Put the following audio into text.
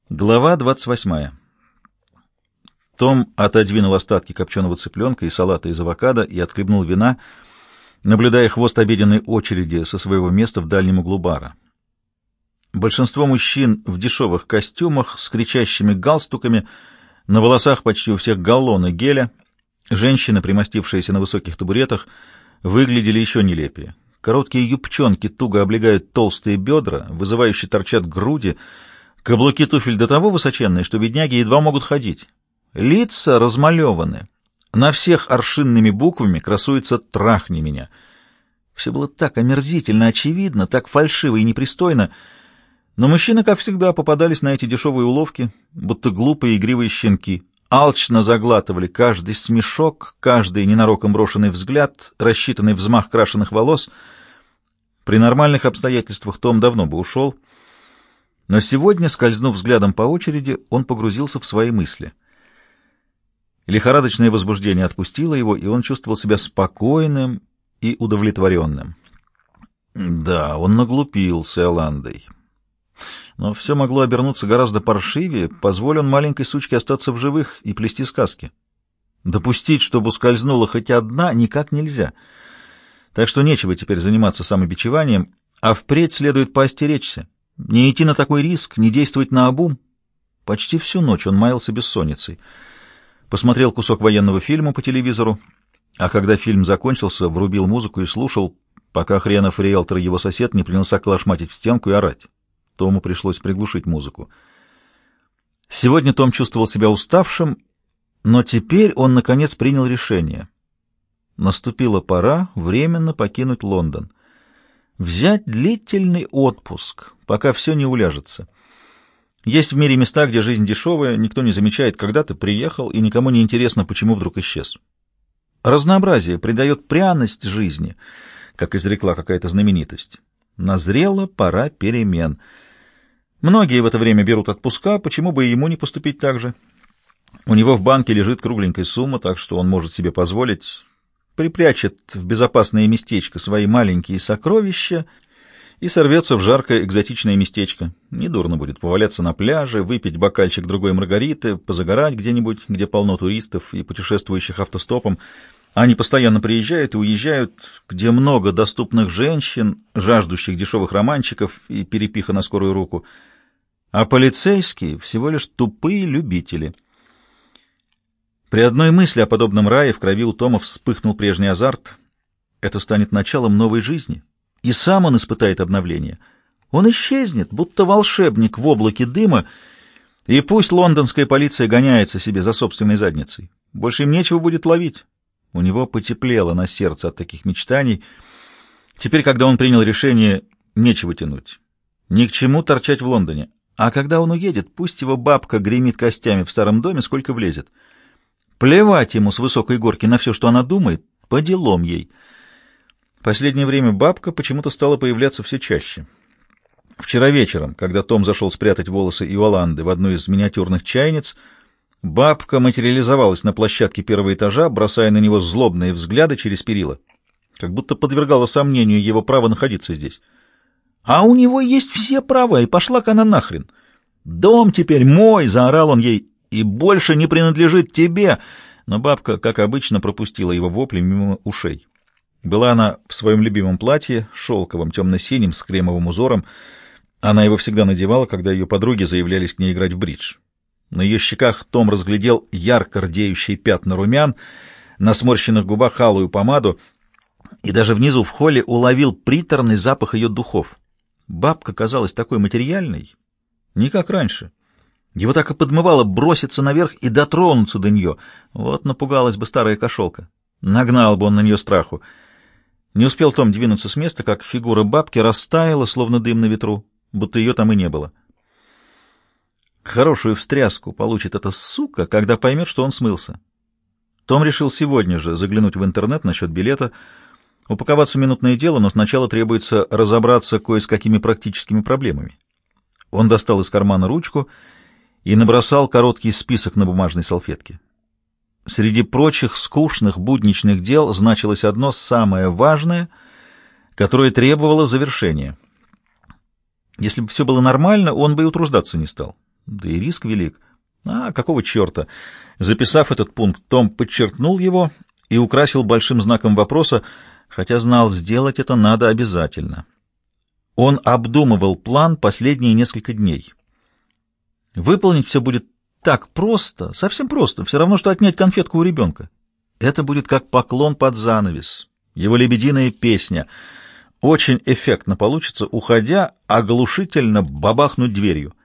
Глава 28. Том отодвинул остатки копченого цыпленка и салата из авокадо и отхлебнул вина, наблюдая хвост обеденной очереди со своего места в дальнем углу бара. Большинство мужчин в дешевых костюмах с кричащими галстуками, на волосах почти у всех галлоны геля, женщины, примостившиеся на высоких табуретах, выглядели еще нелепее. Короткие юбчонки туго облегают толстые бедра, вызывающе торчат груди, каблуки туфель до того высоченные, что бедняги едва могут ходить. Лица размалеваны. На всех аршинными буквами красуется «Трахни меня». Все было так омерзительно очевидно, так фальшиво и непристойно, но мужчины, как всегда, попадались на эти дешевые уловки, будто глупые игривые щенки. Алчно заглатывали каждый смешок, каждый ненароком брошенный взгляд, рассчитанный взмах крашеных волос. При нормальных обстоятельствах Том давно бы ушел, но сегодня, скользнув взглядом по очереди, он погрузился в свои мысли. Лихорадочное возбуждение отпустило его, и он чувствовал себя спокойным и удовлетворенным. Да, он наглупил с Иоландой. Но все могло обернуться гораздо паршивее, позволь он маленькой сучке остаться в живых и плести сказки. Допустить, чтобы ускользнула хоть одна, никак нельзя. Так что нечего теперь заниматься самобичеванием, а впредь следует поостеречься. Не идти на такой риск, не действовать наобум. Почти всю ночь он маялся бессонницей. Посмотрел кусок военного фильма по телевизору, а когда фильм закончился, врубил музыку и слушал, пока хренов риэлтор его сосед не принялся колошматить в стенку и орать. Тому пришлось приглушить музыку. Сегодня Том чувствовал себя уставшим, но теперь он, наконец, принял решение. Наступила пора временно покинуть Лондон. Взять длительный отпуск, пока все не уляжется. Есть в мире места, где жизнь дешевая, никто не замечает, когда ты приехал, и никому не интересно, почему вдруг исчез. Разнообразие придает пряность жизни, как изрекла какая-то знаменитость. Назрела пора перемен. Многие в это время берут отпуска, почему бы и ему не поступить так же? У него в банке лежит кругленькая сумма, так что он может себе позволить, припрячет в безопасное местечко свои маленькие сокровища и сорвется в жаркое экзотичное местечко. Недурно будет поваляться на пляже, выпить бокальчик другой маргариты, позагорать где-нибудь, где полно туристов и путешествующих автостопом. Они постоянно приезжают и уезжают, где много доступных женщин, жаждущих дешевых романчиков и перепиха на скорую руку. А полицейские всего лишь тупые любители. При одной мысли о подобном рае в крови у Тома вспыхнул прежний азарт. Это станет началом новой жизни. И сам он испытает обновление. Он исчезнет, будто волшебник в облаке дыма, и пусть лондонская полиция гоняется себе за собственной задницей. Больше им нечего будет ловить. У него потеплело на сердце от таких мечтаний. Теперь, когда он принял решение, нечего тянуть. Ни к чему торчать в Лондоне. А когда он уедет, пусть его бабка гремит костями в старом доме, сколько влезет. Плевать ему с высокой горки на все, что она думает, по делам ей. В последнее время бабка почему-то стала появляться все чаще. Вчера вечером, когда Том зашел спрятать волосы Иоланды в одну из миниатюрных чайниц, бабка материализовалась на площадке первого этажа, бросая на него злобные взгляды через перила, как будто подвергала сомнению его право находиться здесь. «А у него есть все права, и пошла-ка она нахрен! Дом теперь мой!» — заорал он ей. «И больше не принадлежит тебе!» Но бабка, как обычно, пропустила его вопли мимо ушей. Была она в своем любимом платье, шелковом, темно-синим, с кремовым узором. Она его всегда надевала, когда ее подруги заявлялись к ней играть в бридж. На ее щеках Том разглядел ярко рдеющие пятна румян, на сморщенных губах алую помаду, и даже внизу в холле уловил приторный запах ее духов. Бабка казалась такой материальной, не как раньше. Его так и подмывало броситься наверх и дотронуться до нее. Вот напугалась бы старая кошелка. Нагнал бы он на нее страху. Не успел Том двинуться с места, как фигура бабки растаяла, словно дым на ветру, будто ее там и не было. Хорошую встряску получит эта сука, когда поймет, что он смылся. Том решил сегодня же заглянуть в интернет насчет билета. Упаковаться минутное дело, но сначала требуется разобраться кое с какими практическими проблемами. Он достал из кармана ручку и набросал короткий список на бумажной салфетке. Среди прочих скучных будничных дел значилось одно самое важное, которое требовало завершения. Если бы все было нормально, он бы и утруждаться не стал. Да и риск велик. А какого черта? Записав этот пункт, Том подчеркнул его и украсил большим знаком вопроса, хотя знал, сделать это надо обязательно. Он обдумывал план последние несколько дней. Выполнить все будет так просто, совсем просто, все равно, что отнять конфетку у ребенка. Это будет как поклон под занавес, его лебединая песня. Очень эффектно получится, уходя, оглушительно бабахнуть дверью.